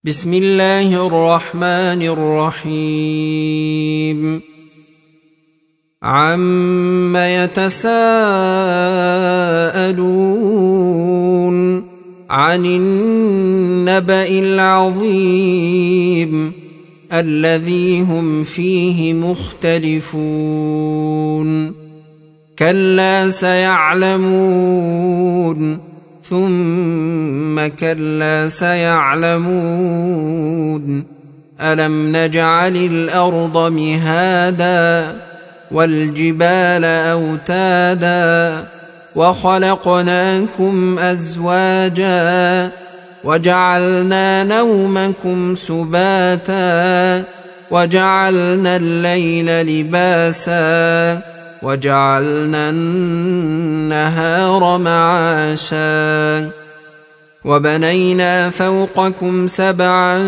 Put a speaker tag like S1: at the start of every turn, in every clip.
S1: بسم الله الرحمن الرحيم عم يتساءلون عن النبأ العظيم الذي هم فيه مختلفون كلا سيعلمون ثم كلا سيعلمون ألم نجعل الأرض مهادا والجبال أوتادا وخلقناكم أزواجا وجعلنا نومكم سباتا وجعلنا الليل لباسا وجعلنا النهار معاشا وبنينا فوقكم سبعا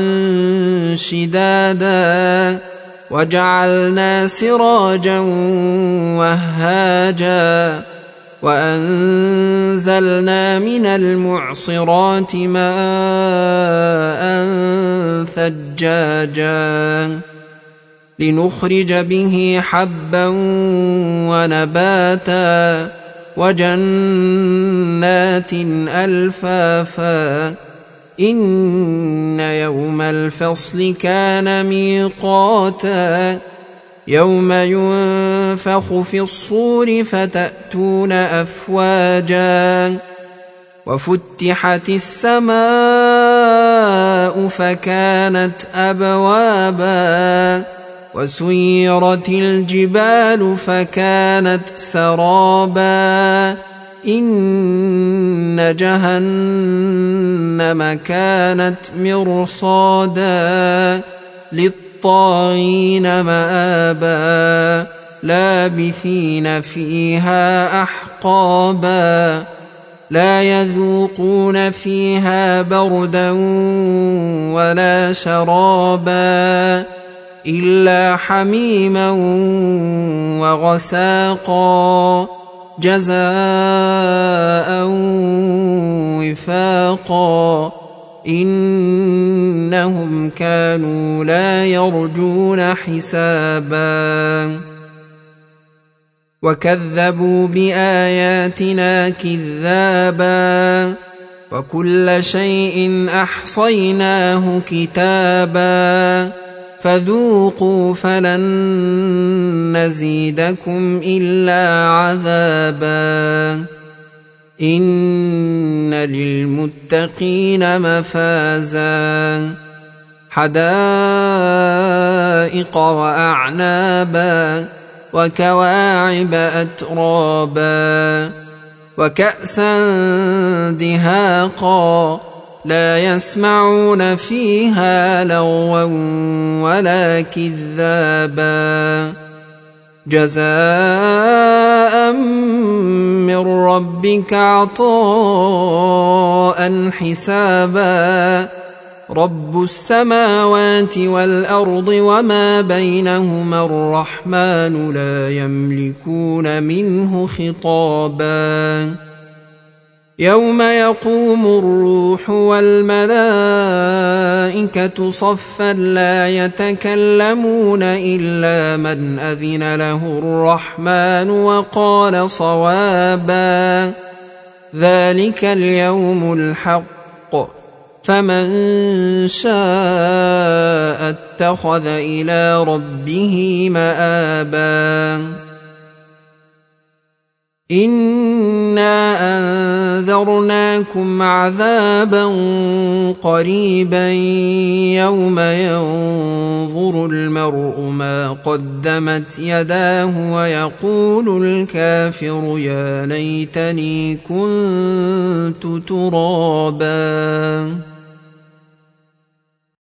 S1: شدادا وجعلنا سراجا وهاجا وأنزلنا من المعصرات ماء ثجاجا لنخرج به حبا ونباتا وجنات ألفافا إن يوم الفصل كان ميقاتا يوم ينفخ في الصور فتأتون أفواجا وفتحت السماء فكانت أبوابا وسيرت الجبال فكانت سرابا إن جهنم كانت مرصادا للطاغين مآبا لابثين فيها أحقابا لا يذوقون فيها بردا ولا شرابا إلا حميما وغساقا جزاء وفاقا إنهم كانوا لا يرجون حسابا وكذبوا بآياتنا كذابا وكل شيء أحصيناه كتابا فذوقوا فلن نزيدكم إلا عذابا إن للمتقين مفازا حدائق وأعنابا وكواعب أترابا وكأسا دهاقا لا يسمعون فيها لغوا ولا كذابا جزاء من ربك عطاء حسابا رب السماوات والأرض وما بينهما الرحمن لا يملكون منه خطابا يوم يقوم الروح والملائكة صفا لا يتكلمون إلا من أذن له الرحمن وقال صوابا ذلك اليوم الحق فمن شاء اتخذ إلى ربه مآبا إنا أنذرناكم عذابا قريبا يوم ينظر المرء ما قدمت يداه ويقول الكافر يا ليتني كنت ترابا